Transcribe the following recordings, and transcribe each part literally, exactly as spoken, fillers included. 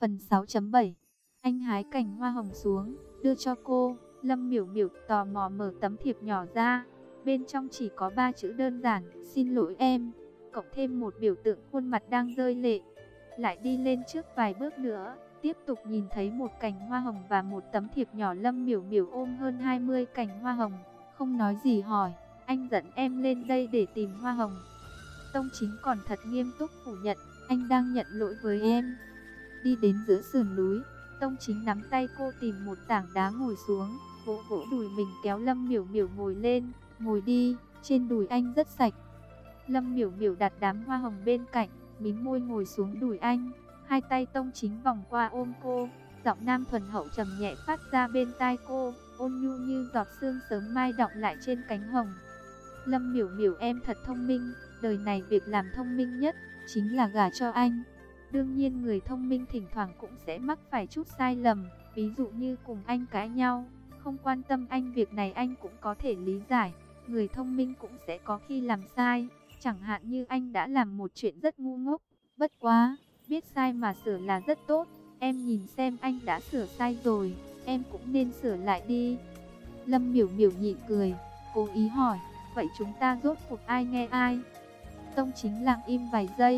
Phần sáu chấm bảy. Anh hái cành hoa hồng xuống, đưa cho cô. Lâm Miểu Miểu tò mò mở tấm thiệp nhỏ ra. Bên trong chỉ có ba chữ đơn giản: xin lỗi em, cộng thêm một biểu tượng khuôn mặt đang rơi lệ. Lại đi lên trước vài bước nữa, tiếp tục nhìn thấy một cành hoa hồng và một tấm thiệp nhỏ. Lâm Miểu Miểu ôm hơn hai mươi cành hoa hồng, không nói gì hỏi: anh dẫn em lên đây để tìm hoa hồng? Tông Chính còn thật nghiêm túc phủ nhận: anh đang nhận lỗi với em. Đi đến giữa sườn núi, Tông Chính nắm tay cô tìm một tảng đá ngồi xuống, vỗ vỗ đùi mình kéo Lâm Miểu Miểu ngồi lên. Ngồi đi, trên đùi anh rất sạch. Lâm Miểu Miểu đặt đám hoa hồng bên cạnh, mím môi ngồi xuống đùi anh. Hai tay Tông Chính vòng qua ôm cô, giọng nam thuần hậu trầm nhẹ phát ra bên tai cô, ôn nhu như giọt sương sớm mai đọng lại trên cánh hồng. Lâm Miểu Miểu, em thật thông minh, đời này việc làm thông minh nhất chính là gả cho anh. Đương nhiên người thông minh thỉnh thoảng cũng sẽ mắc phải chút sai lầm, ví dụ như cùng anh cãi nhau, không quan tâm anh, việc này anh cũng có thể lý giải. Người thông minh cũng sẽ có khi làm sai, chẳng hạn như anh đã làm một chuyện rất ngu ngốc. Bất quá, biết sai mà sửa là rất tốt. Em nhìn xem anh đã sửa sai rồi, em cũng nên sửa lại đi. Lâm Miểu Miểu nhịn cười, cố ý hỏi: vậy chúng ta rốt cuộc ai nghe ai? Tông Chính lặng im vài giây,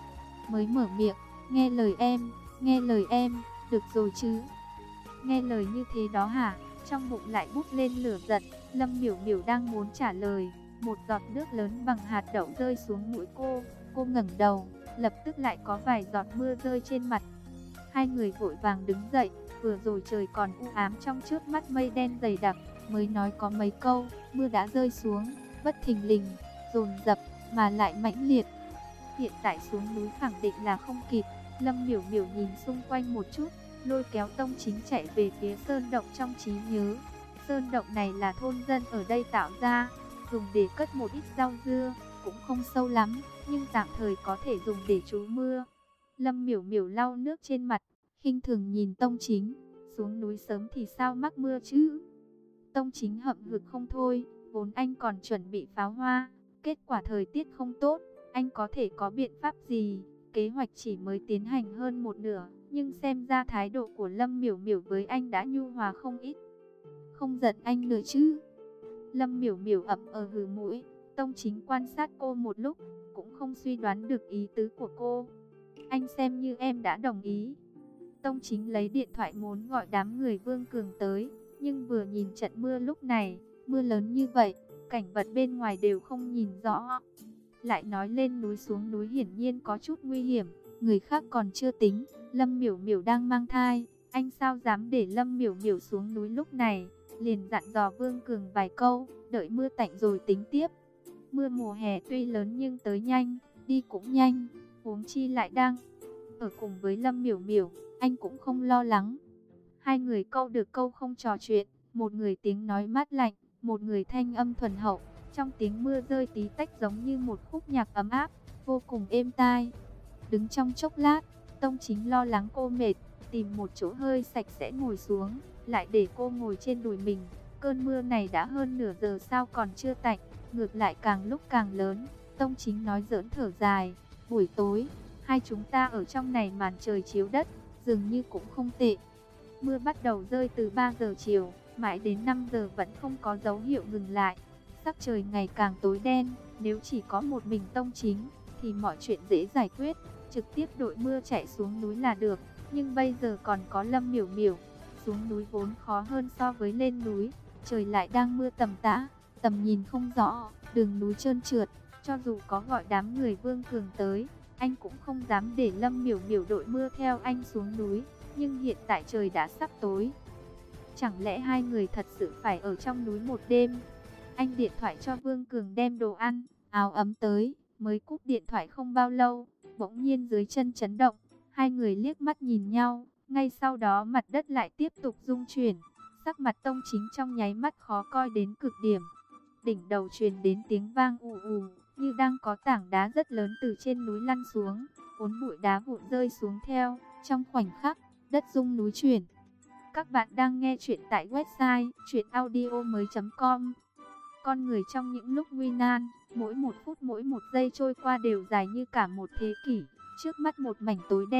mới mở miệng: nghe lời em, nghe lời em, được rồi chứ? Nghe lời như thế đó hả? Trong bụng lại bút lên lửa giận. Lâm Miểu Miểu đang muốn trả lời, một giọt nước lớn bằng hạt đậu rơi xuống mũi cô. Cô ngẩng đầu, lập tức lại có vài giọt mưa rơi trên mặt. Hai người vội vàng đứng dậy, vừa rồi trời còn u ám, trong trước mắt mây đen dày đặc, mới nói có mấy câu, mưa đã rơi xuống, bất thình lình, dồn dập, mà lại mãnh liệt. Hiện tại xuống núi khẳng định là không kịp. Lâm Miểu Miểu nhìn xung quanh một chút, lôi kéo Tông Chính chạy về phía sơn động trong trí nhớ. Sơn động này là thôn dân ở đây tạo ra, dùng để cất một ít rau dưa, cũng không sâu lắm, nhưng tạm thời có thể dùng để trú mưa. Lâm Miểu Miểu lau nước trên mặt, khinh thường nhìn Tông Chính: xuống núi sớm thì sao mắc mưa chứ? Tông Chính hậm hực không thôi, vốn anh còn chuẩn bị pháo hoa, kết quả thời tiết không tốt, anh có thể có biện pháp gì? Kế hoạch chỉ mới tiến hành hơn một nửa, nhưng xem ra thái độ của Lâm Miểu Miểu với anh đã nhu hòa không ít. Không giận anh nữa chứ? Lâm Miểu Miểu ậm ờ hừ mũi. Tông Chính quan sát cô một lúc, cũng không suy đoán được ý tứ của cô. Anh xem như em đã đồng ý. Tông Chính lấy điện thoại muốn gọi đám người Vương Cường tới, nhưng vừa nhìn trận mưa lúc này, mưa lớn như vậy, cảnh vật bên ngoài đều không nhìn rõ. Lại nói lên núi xuống núi hiển nhiên có chút nguy hiểm, người khác còn chưa tính, Lâm Miểu Miểu đang mang thai, anh sao dám để Lâm Miểu Miểu xuống núi lúc này, liền dặn dò Vương Cường vài câu, đợi mưa tạnh rồi tính tiếp. Mưa mùa hè tuy lớn nhưng tới nhanh, đi cũng nhanh, huống chi lại đang ở cùng với Lâm Miểu Miểu, anh cũng không lo lắng. Hai người câu được câu không trò chuyện, một người tiếng nói mát lạnh, một người thanh âm thuần hậu. Trong tiếng mưa rơi tí tách giống như một khúc nhạc ấm áp, vô cùng êm tai. Đứng trong chốc lát, Tông Chính lo lắng cô mệt, tìm một chỗ hơi sạch sẽ ngồi xuống, lại để cô ngồi trên đùi mình. Cơn mưa này đã hơn nửa giờ sao còn chưa tạnh, ngược lại càng lúc càng lớn. Tông Chính nói giỡn thở dài: buổi tối, hai chúng ta ở trong này màn trời chiếu đất, dường như cũng không tệ. Mưa bắt đầu rơi từ ba giờ chiều, mãi đến năm giờ vẫn không có dấu hiệu ngừng lại. Sắc trời ngày càng tối đen, nếu chỉ có một mình Tông Chính thì mọi chuyện dễ giải quyết, trực tiếp đội mưa chạy xuống núi là được. Nhưng bây giờ còn có Lâm Miểu Miểu, xuống núi vốn khó hơn so với lên núi, trời lại đang mưa tầm tã, tầm nhìn không rõ, đường núi trơn trượt. Cho dù có gọi đám người Vương Cường tới, anh cũng không dám để Lâm Miểu Miểu đội mưa theo anh xuống núi. Nhưng hiện tại trời đã sắp tối, chẳng lẽ hai người thật sự phải ở trong núi một đêm? Anh điện thoại cho Vương Cường đem đồ ăn, áo ấm tới, mới cúp điện thoại không bao lâu, bỗng nhiên dưới chân chấn động, hai người liếc mắt nhìn nhau, ngay sau đó mặt đất lại tiếp tục rung chuyển, sắc mặt Tông Chính trong nháy mắt khó coi đến cực điểm. Đỉnh đầu truyền đến tiếng vang ù ù, như đang có tảng đá rất lớn từ trên núi lăn xuống, cuốn bụi đá vụn rơi xuống theo, trong khoảnh khắc, đất rung núi chuyển. Các bạn đang nghe chuyện tại website truyện audio mới chấm com. Con người trong những lúc nguy nan, mỗi một phút mỗi một giây trôi qua đều dài như cả một thế kỷ. Trước mắt một mảnh tối đen,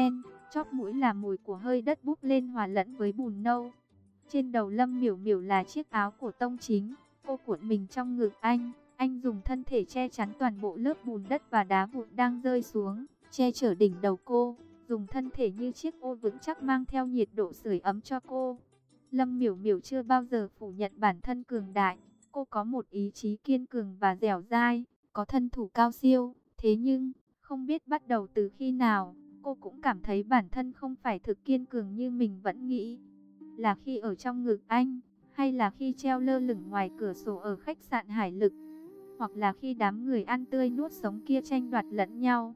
chóp mũi là mùi của hơi đất bốc lên hòa lẫn với bùn nâu. Trên đầu Lâm Miểu Miểu là chiếc áo của Tông Chính, cô cuộn mình trong ngực anh, anh dùng thân thể che chắn toàn bộ lớp bùn đất và đá vụn đang rơi xuống, che chở đỉnh đầu cô, dùng thân thể như chiếc ô vững chắc mang theo nhiệt độ sưởi ấm cho cô. Lâm Miểu Miểu chưa bao giờ phủ nhận bản thân cường đại, cô có một ý chí kiên cường và dẻo dai, có thân thủ cao siêu, thế nhưng, không biết bắt đầu từ khi nào, cô cũng cảm thấy bản thân không phải thực kiên cường như mình vẫn nghĩ. Là khi ở trong ngực anh, hay là khi treo lơ lửng ngoài cửa sổ ở khách sạn Hải Lực, hoặc là khi đám người ăn tươi nuốt sống kia tranh đoạt lẫn nhau.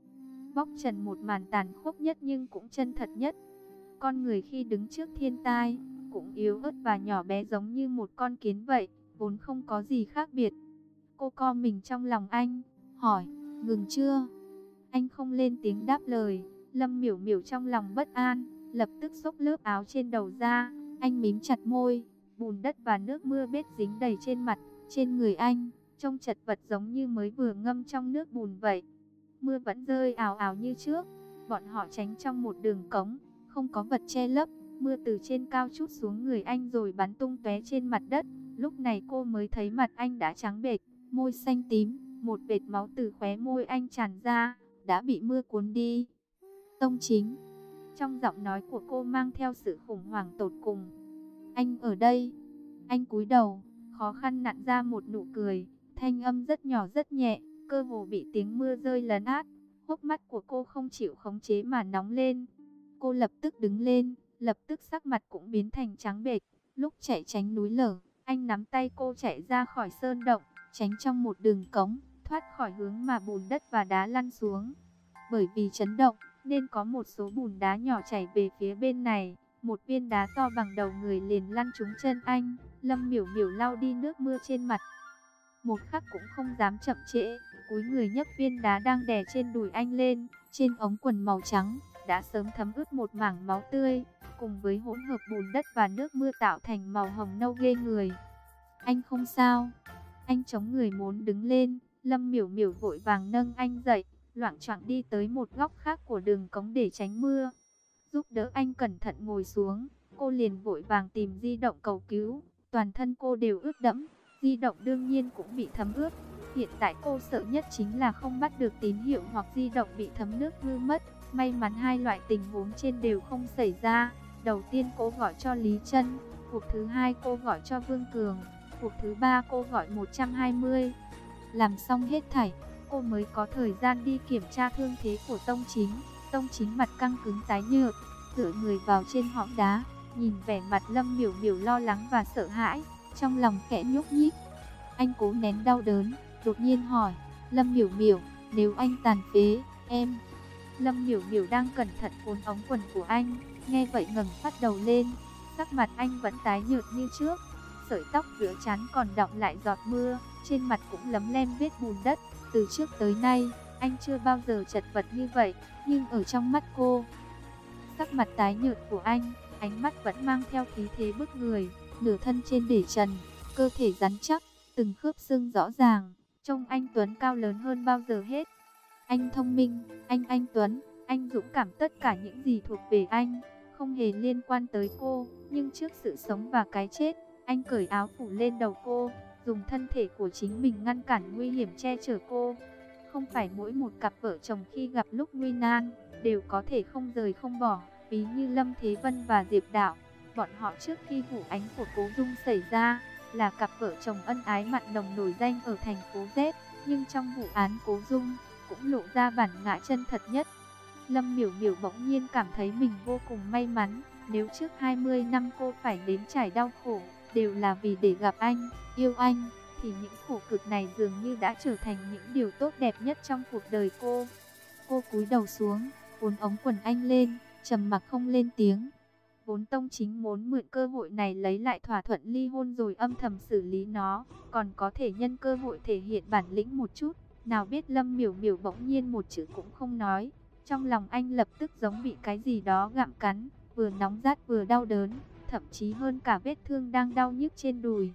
Bóc trần một màn tàn khốc nhất nhưng cũng chân thật nhất. Con người khi đứng trước thiên tai, cũng yếu ớt và nhỏ bé giống như một con kiến vậy, vốn không có gì khác biệt. Cô co mình trong lòng anh, hỏi, ngừng chưa? Anh không lên tiếng đáp lời. Lâm Miểu Miểu trong lòng bất an, lập tức xốc lớp áo trên đầu ra. Anh mím chặt môi, bùn đất và nước mưa bết dính đầy trên mặt, trên người anh, trông chật vật giống như mới vừa ngâm trong nước bùn vậy. Mưa vẫn rơi ào ào như trước. Bọn họ tránh trong một đường cống, không có vật che lấp. Mưa từ trên cao trút xuống người anh rồi bắn tung tóe trên mặt đất. Lúc này cô mới thấy mặt anh đã trắng bệch, môi xanh tím, một vệt máu từ khóe môi anh tràn ra, đã bị mưa cuốn đi. Tông Chính. Trong giọng nói của cô mang theo sự khủng hoảng tột cùng. Anh ở đây. Anh cúi đầu, khó khăn nặn ra một nụ cười, thanh âm rất nhỏ rất nhẹ, cơ hồ bị tiếng mưa rơi lấn át. Hốc mắt của cô không chịu khống chế mà nóng lên. Cô lập tức đứng lên, lập tức sắc mặt cũng biến thành trắng bệch. Lúc chạy tránh núi lở, anh nắm tay cô chạy ra khỏi sơn động, tránh trong một đường cống, thoát khỏi hướng mà bùn đất và đá lăn xuống. Bởi vì chấn động, nên có một số bùn đá nhỏ chảy về phía bên này. Một viên đá to bằng đầu người liền lăn trúng chân anh. Lâm Miểu Miểu lau đi nước mưa trên mặt. Một khắc cũng không dám chậm trễ, cúi người nhấc viên đá đang đè trên đùi anh lên. Trên ống quần màu trắng, đã sớm thấm ướt một mảng máu tươi, cùng với hỗn hợp bùn đất và nước mưa tạo thành màu hồng nâu ghê người. Anh không sao. Anh chống người muốn đứng lên. Lâm Miểu Miểu vội vàng nâng anh dậy, loạng choạng đi tới một góc khác của đường cống để tránh mưa. Giúp đỡ anh cẩn thận ngồi xuống, cô liền vội vàng tìm di động cầu cứu. Toàn thân cô đều ướt đẫm, di động đương nhiên cũng bị thấm ướt. Hiện tại cô sợ nhất chính là không bắt được tín hiệu hoặc di động bị thấm nước hư mất. May mắn hai loại tình huống trên đều không xảy ra. Đầu tiên cô gọi cho Lý Trân, cuộc thứ hai cô gọi cho Vương Cường, cuộc thứ ba cô gọi một trăm hai mươi. Làm xong hết thảy, cô mới có thời gian đi kiểm tra thương thế của Tông Chính. Tông Chính mặt căng cứng tái nhợt, tựa người vào trên hõm đá, nhìn vẻ mặt Lâm Miểu Miểu lo lắng và sợ hãi, trong lòng khẽ nhúc nhích. Anh cố nén đau đớn, đột nhiên hỏi, Lâm Miểu Miểu, nếu anh tàn phế, em... Lâm Miểu Miểu đang cẩn thận cuốn ống quần của anh, nghe vậy ngẩng phát đầu lên, sắc mặt anh vẫn tái nhợt như trước, sợi tóc giữa trán còn đọng lại giọt mưa, trên mặt cũng lấm lem vết bùn đất. Từ trước tới nay, anh chưa bao giờ chật vật như vậy, nhưng ở trong mắt cô, sắc mặt tái nhợt của anh, ánh mắt vẫn mang theo khí thế bức người, nửa thân trên để trần, cơ thể rắn chắc, từng khớp xương rõ ràng, trông anh Tuấn cao lớn hơn bao giờ hết. Anh thông minh, anh anh Tuấn, anh dũng cảm, tất cả những gì thuộc về anh, không hề liên quan tới cô, nhưng trước sự sống và cái chết, anh cởi áo phủ lên đầu cô, dùng thân thể của chính mình ngăn cản nguy hiểm che chở cô. Không phải mỗi một cặp vợ chồng khi gặp lúc nguy nan, đều có thể không rời không bỏ, ví như Lâm Thế Vân và Diệp Đạo. Bọn họ trước khi vụ án của Cố Dung xảy ra, là cặp vợ chồng ân ái mặn nồng nổi danh ở thành phố Z, nhưng trong vụ án Cố Dung, cũng lộ ra bản ngã chân thật nhất. Lâm Miểu Miểu bỗng nhiên cảm thấy mình vô cùng may mắn, nếu trước hai mươi năm cô phải nếm trải đau khổ, đều là vì để gặp anh, yêu anh, thì những khổ cực này dường như đã trở thành những điều tốt đẹp nhất trong cuộc đời cô. Cô cúi đầu xuống, cuốn ống quần anh lên, trầm mặc không lên tiếng. Vốn Tông Chính muốn mượn cơ hội này lấy lại thỏa thuận ly hôn rồi âm thầm xử lý nó, còn có thể nhân cơ hội thể hiện bản lĩnh một chút. Nào biết Lâm Miểu Miểu bỗng nhiên một chữ cũng không nói. Trong lòng anh lập tức giống bị cái gì đó gặm cắn, vừa nóng rát vừa đau đớn, thậm chí hơn cả vết thương đang đau nhức trên đùi.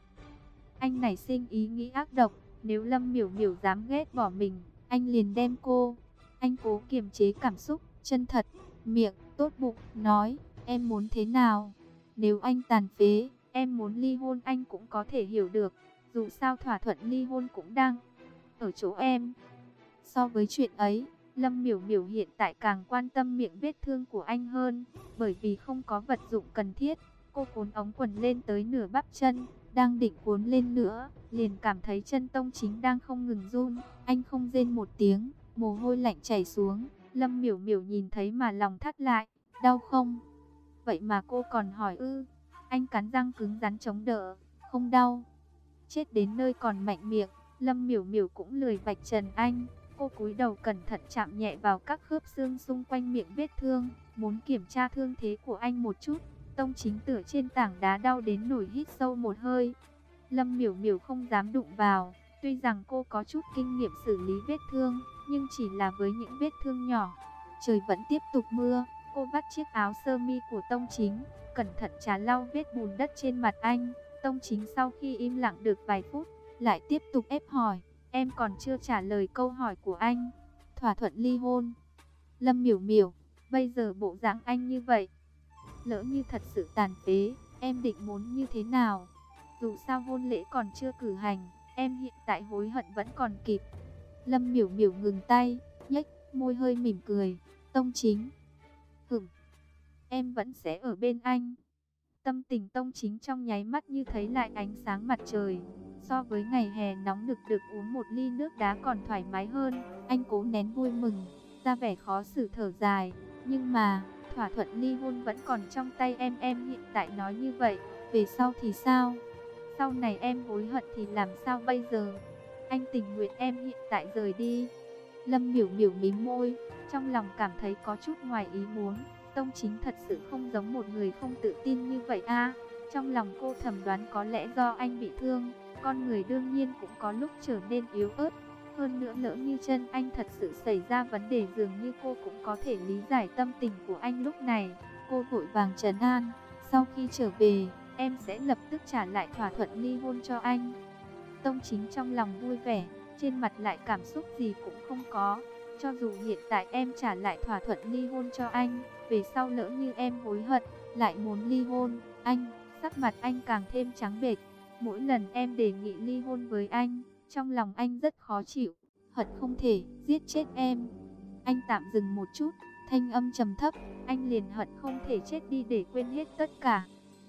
Anh nảy sinh ý nghĩ ác độc, nếu Lâm Miểu Miểu dám ghét bỏ mình, anh liền đem cô. Anh cố kiềm chế cảm xúc, chân thật, miệng, tốt bụng, nói, em muốn thế nào? Nếu anh tàn phế, em muốn ly hôn anh cũng có thể hiểu được. Dù sao thỏa thuận ly hôn cũng đang ở chỗ em. So với chuyện ấy, Lâm Miểu Miểu hiện tại càng quan tâm miệng vết thương của anh hơn. Bởi vì không có vật dụng cần thiết, cô cuốn ống quần lên tới nửa bắp chân. Đang định cuốn lên nữa, liền cảm thấy chân Tông Chính đang không ngừng run. Anh không rên một tiếng, mồ hôi lạnh chảy xuống. Lâm Miểu Miểu nhìn thấy mà lòng thắt lại. Đau không? Vậy mà cô còn hỏi ư? Anh cắn răng cứng rắn chống đỡ. Không đau. Chết đến nơi còn mạnh miệng. Lâm Miểu Miểu cũng lười vạch trần anh. Cô cúi đầu cẩn thận chạm nhẹ vào các khớp xương xung quanh miệng vết thương, muốn kiểm tra thương thế của anh một chút. Tông Chính tựa trên tảng đá đau đến nổi hít sâu một hơi. Lâm Miểu Miểu không dám đụng vào. Tuy rằng cô có chút kinh nghiệm xử lý vết thương, nhưng chỉ là với những vết thương nhỏ. Trời vẫn tiếp tục mưa. Cô vắt chiếc áo sơ mi của Tông Chính, cẩn thận trà lau vết bùn đất trên mặt anh. Tông Chính sau khi im lặng được vài phút, lại tiếp tục ép hỏi. Em còn chưa trả lời câu hỏi của anh. Thỏa thuận ly hôn. Lâm Miểu Miểu, bây giờ bộ dạng anh như vậy, lỡ như thật sự tàn phế, em định muốn như thế nào? Dù sao hôn lễ còn chưa cử hành, em hiện tại hối hận vẫn còn kịp. Lâm Miểu Miểu ngừng tay, nhếch môi hơi mỉm cười. Tông Chính, hửm, em vẫn sẽ ở bên anh. Tâm tình Tông Chính trong nháy mắt như thấy lại ánh sáng mặt trời. So với ngày hè nóng nực được uống một ly nước đá còn thoải mái hơn. Anh cố nén vui mừng, ra vẻ khó xử thở dài. Nhưng mà, thỏa thuận ly hôn vẫn còn trong tay em. Em hiện tại nói như vậy, về sau thì sao? Sau này em hối hận thì làm sao bây giờ? Anh tình nguyện em hiện tại rời đi. Lâm Miểu Miểu mím môi, trong lòng cảm thấy có chút ngoài ý muốn. Tông Chính thật sự không giống một người không tự tin như vậy a. Trong lòng cô thầm đoán có lẽ do anh bị thương, con người đương nhiên cũng có lúc trở nên yếu ớt. Hơn nữa lỡ như chân anh thật sự xảy ra vấn đề, dường như cô cũng có thể lý giải tâm tình của anh lúc này. Cô vội vàng trấn an, sau khi trở về, em sẽ lập tức trả lại thỏa thuận ly hôn cho anh. Tông Chính trong lòng vui vẻ, trên mặt lại cảm xúc gì cũng không có. Cho dù hiện tại em trả lại thỏa thuận ly hôn cho anh, về sau lỡ như em hối hận, lại muốn ly hôn, anh, sắc mặt anh càng thêm trắng bệch. Mỗi lần em đề nghị ly hôn với anh, trong lòng anh rất khó chịu, hận không thể giết chết em. Anh tạm dừng một chút, thanh âm trầm thấp, anh liền hận không thể chết đi để quên hết tất cả.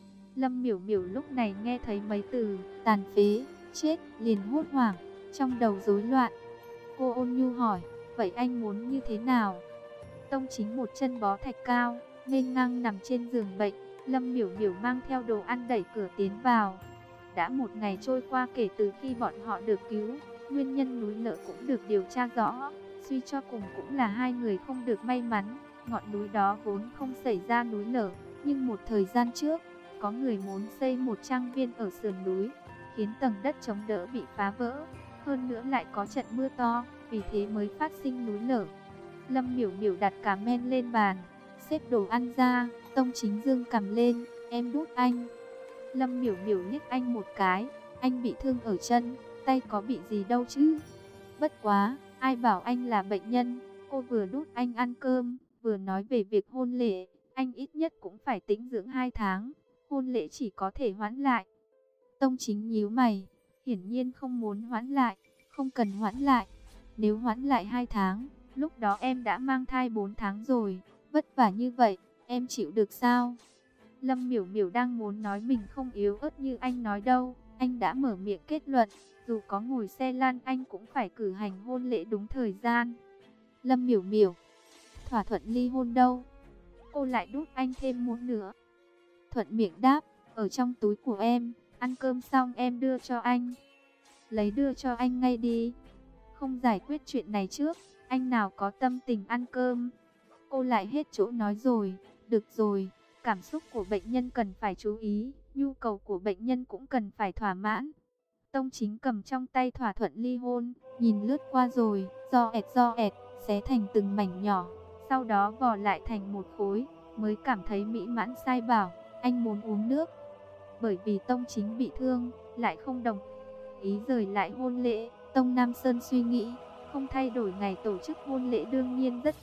Lâm Miểu Miểu lúc này nghe thấy mấy từ tàn phế, chết, liền hốt hoảng, trong đầu rối loạn. Cô ôn nhu hỏi, vậy anh muốn như thế nào? Tông Chính một chân bó thạch cao, nghênh ngang nằm trên giường bệnh. Lâm Miểu Miểu mang theo đồ ăn đẩy cửa tiến vào. Đã một ngày trôi qua kể từ khi bọn họ được cứu, nguyên nhân núi lở cũng được điều tra rõ. Suy cho cùng cũng là hai người không được may mắn. Ngọn núi đó vốn không xảy ra núi lở, nhưng một thời gian trước, có người muốn xây một trang viên ở sườn núi, khiến tầng đất chống đỡ bị phá vỡ. Hơn nữa lại có trận mưa to, vì thế mới phát sinh núi lở. Lâm Miểu Miểu đặt cá men lên bàn, xếp đồ ăn ra. Tông Chính dương cầm lên, em đút anh. Lâm Miểu Miểu liếc anh một cái, anh bị thương ở chân, tay có bị gì đâu chứ? Bất quá, ai bảo anh là bệnh nhân? Cô vừa đút anh ăn cơm, vừa nói về việc hôn lễ. Anh ít nhất cũng phải tĩnh dưỡng hai tháng, hôn lễ chỉ có thể hoãn lại. Tông Chính nhíu mày, hiển nhiên không muốn hoãn lại. Không cần hoãn lại, nếu hoãn lại hai tháng, lúc đó em đã mang thai bốn tháng rồi. Vất vả như vậy, em chịu được sao? Lâm Miểu Miểu đang muốn nói mình không yếu ớt như anh nói đâu. Anh đã mở miệng kết luận, dù có ngồi xe lăn anh cũng phải cử hành hôn lễ đúng thời gian. Lâm Miểu Miểu, thỏa thuận ly hôn đâu? Cô lại đút anh thêm muỗng nữa. Thuận miệng đáp, ở trong túi của em, ăn cơm xong em đưa cho anh. Lấy đưa cho anh ngay đi. Không giải quyết chuyện này trước, anh nào có tâm tình ăn cơm. Cô lại hết chỗ nói rồi. Được rồi, cảm xúc của bệnh nhân cần phải chú ý, nhu cầu của bệnh nhân cũng cần phải thỏa mãn. Tông Chính cầm trong tay thỏa thuận ly hôn, nhìn lướt qua rồi, do ẹt do ẹt, xé thành từng mảnh nhỏ, sau đó vò lại thành một khối, mới cảm thấy mỹ mãn sai bảo, anh muốn uống nước. Bởi vì Tông Chính bị thương, lại không đồng ý rời lại hôn lễ, Tông Nam Sơn suy nghĩ, không thay đổi ngày tổ chức hôn lễ đương nhiên rất tốt,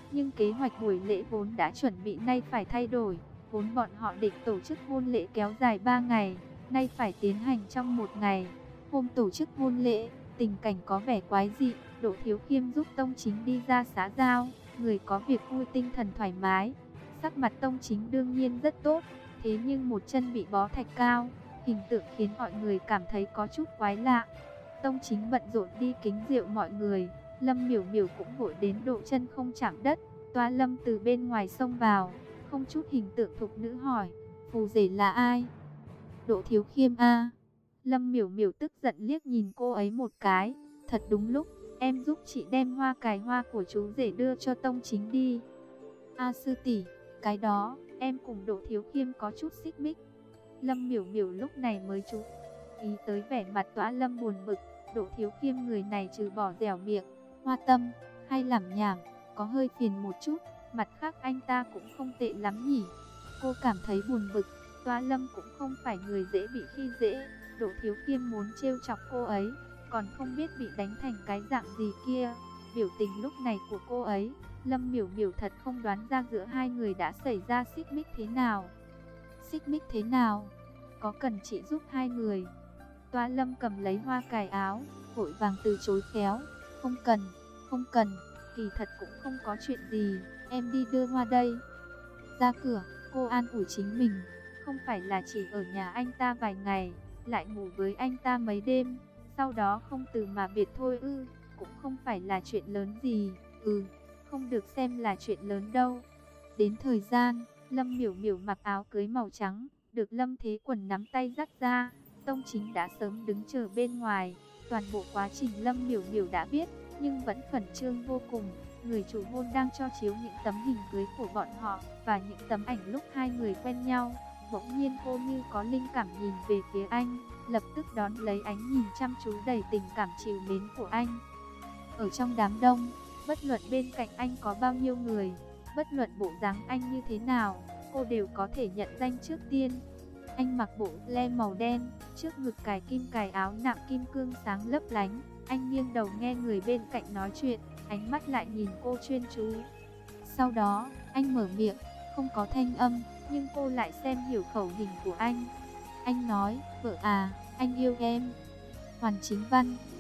Nhưng kế hoạch buổi lễ vốn đã chuẩn bị nay phải thay đổi. Vốn bọn họ định tổ chức hôn lễ kéo dài ba ngày, nay phải tiến hành trong một ngày. Hôm tổ chức hôn lễ, tình cảnh có vẻ quái dị. Đỗ Thiếu Khiêm giúp Tông Chính đi ra xã giao, người có việc vui tinh thần thoải mái. Sắc mặt Tông Chính đương nhiên rất tốt, thế nhưng một chân bị bó thạch cao, hình tượng khiến mọi người cảm thấy có chút quái lạ. Tông Chính bận rộn đi kính rượu mọi người, Lâm Miểu Miểu cũng vội đến độ chân không chạm đất. Toa Lâm từ bên ngoài xông vào, không chút hình tượng thục nữ hỏi, phù rể là ai? Đỗ Thiếu Khiêm a. Lâm Miểu Miểu tức giận liếc nhìn cô ấy một cái, thật đúng lúc, em giúp chị đem hoa cài hoa của chú rể đưa cho Tông Chính đi. A sư tỷ, cái đó, em cùng Đỗ Thiếu Khiêm có chút xích mích. Lâm Miểu Miểu lúc này mới chú ý tới vẻ mặt Toa Lâm buồn bực. Đỗ Thiếu Khiêm người này trừ bỏ dẻo miệng, hoa tâm, hay lảm nhảm, có hơi phiền một chút, mặt khác anh ta cũng không tệ lắm nhỉ. Cô cảm thấy buồn bực, Toa Lâm cũng không phải người dễ bị khi dễ. Đỗ Thiếu Khiêm muốn trêu chọc cô ấy, còn không biết bị đánh thành cái dạng gì kia. Biểu tình lúc này của cô ấy, Lâm Miểu Miểu thật không đoán ra giữa hai người đã xảy ra xích mích thế nào. Xích mích thế nào? Có cần chị giúp hai người? Toa Lâm cầm lấy hoa cài áo, vội vàng từ chối khéo. Không cần, không cần, kỳ thật cũng không có chuyện gì, em đi đưa hoa đây. Ra cửa, cô an ủi chính mình, không phải là chỉ ở nhà anh ta vài ngày, lại ngủ với anh ta mấy đêm, sau đó không từ mà biệt thôi ư, cũng không phải là chuyện lớn gì, ừ, không được xem là chuyện lớn đâu. Đến thời gian, Lâm Miểu Miểu mặc áo cưới màu trắng, được Lâm Thế Quần nắm tay dắt ra. Tông Chính đã sớm đứng chờ bên ngoài, toàn bộ quá trình Lâm Miểu Miểu đã biết, nhưng vẫn khẩn trương vô cùng. Người chủ hôn đang cho chiếu những tấm hình cưới của bọn họ và những tấm ảnh lúc hai người quen nhau. Bỗng nhiên cô như có linh cảm nhìn về phía anh, lập tức đón lấy ánh nhìn chăm chú đầy tình cảm trìu mến của anh. Ở trong đám đông, bất luận bên cạnh anh có bao nhiêu người, bất luận bộ dáng anh như thế nào, cô đều có thể nhận danh trước tiên. Anh mặc bộ le màu đen, trước ngực cài kim cài áo nạm kim cương sáng lấp lánh. Anh nghiêng đầu nghe người bên cạnh nói chuyện, ánh mắt lại nhìn cô chuyên chú. Sau đó, anh mở miệng, không có thanh âm, nhưng cô lại xem hiểu khẩu hình của anh. Anh nói, vợ à, anh yêu em. Hoàn Chính Văn.